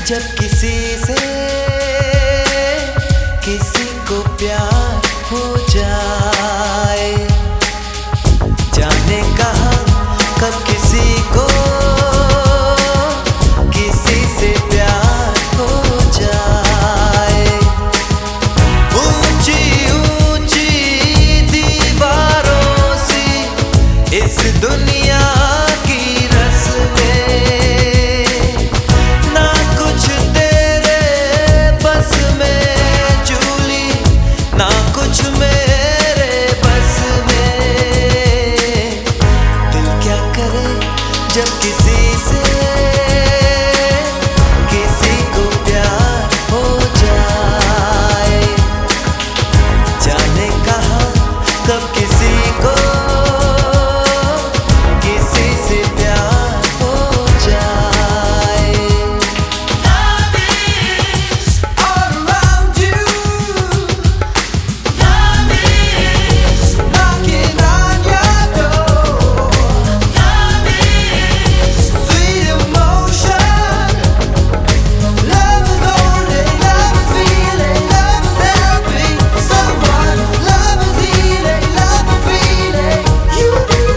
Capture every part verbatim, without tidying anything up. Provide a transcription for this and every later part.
जब किसी से किसी को प्यार हो जाए, जाने कहाँ कब किसी को किसी से प्यार हो जाए। ऊंची ऊंची दीवारों सी इस दुनिया की रस्में, ना कुछ तेरे बस में जूली, ना कुछ मेरे बस में। दिल क्या करे जब किसी से किसी को प्यार हो जाए, जाने कहाँ कब किसी को किसी से प्यार हो जाए। Love is all around you. Love is knocking on your door. Love is sweet emotion. Love is only, love is feeling, love is helping someone. Love is healing, love is feeling. You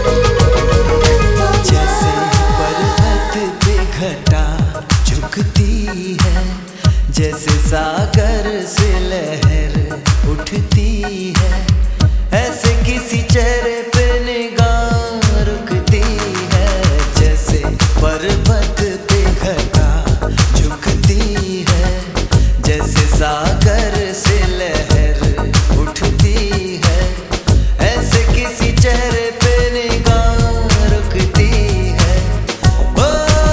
जैसे पर्वत पे घटा झुकती है, जैसे सागर से लहर उठती है, ऐसे किसी चेहरे पे निगाह रुकती है। जैसे पर्वत पे घटा झुकती है, जैसे सागर से लहर उठती है, ऐसे किसी चेहरे पे निगाह रुकती है। ओ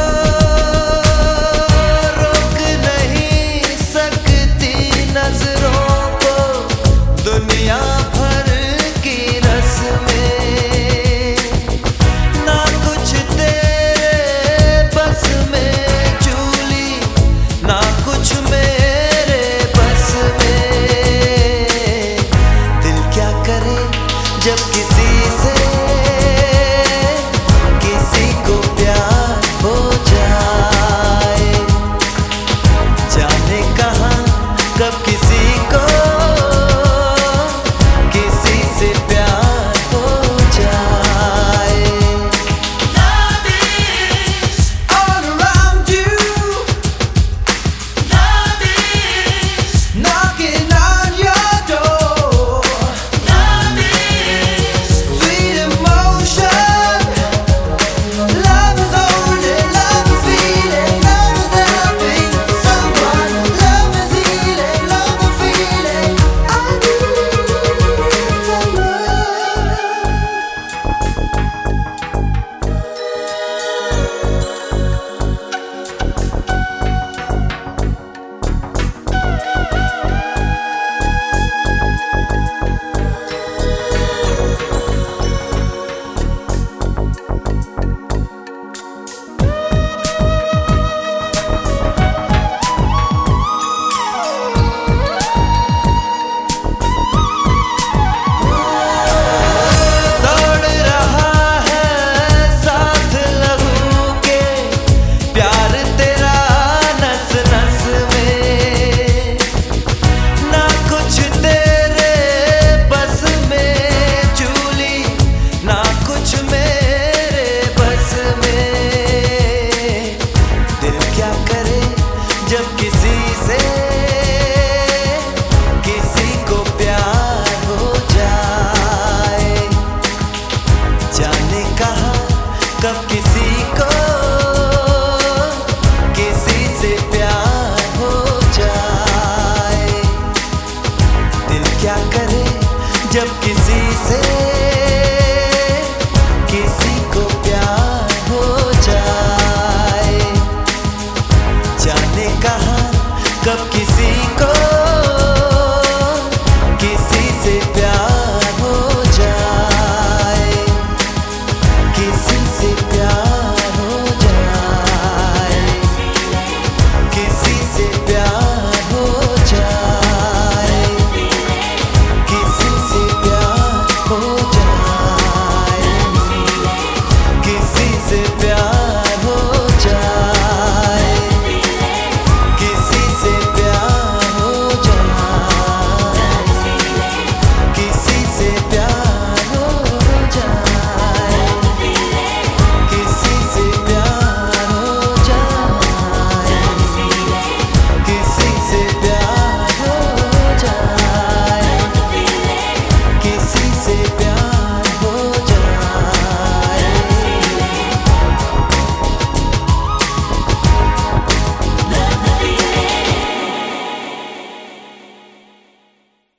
रोक नहीं सकती नजरों को दुनिया भर की रस्में, ना कुछ तेरे बस में जूली, ना कुछ मेरे बस में। दिल क्या करे जब किसी से किसी को प्यार हो जाए, जाने कहाँ कब किसी को किसी से प्यार हो जाए। Love is all around you. Love is knocking on your door. Love is sweet emotion. Love is only, love is feeling, love is helping someone. Love is healing, love is feeling. I need some love. दौड़ रहा है साथ लहू के, प्यार तेरा नस नस में, ना कुछ तेरे बस में जूली, ना कुछ मेरे बस में। दिल क्या करे जब किसी से किसी को प्यार हो जाए, जाने कहाँ कब किसी को किसी से प्यार हो जाए। दिल क्या करे जब किसी से किसी को प्यार हो जाए, जाने कहाँ कब किसी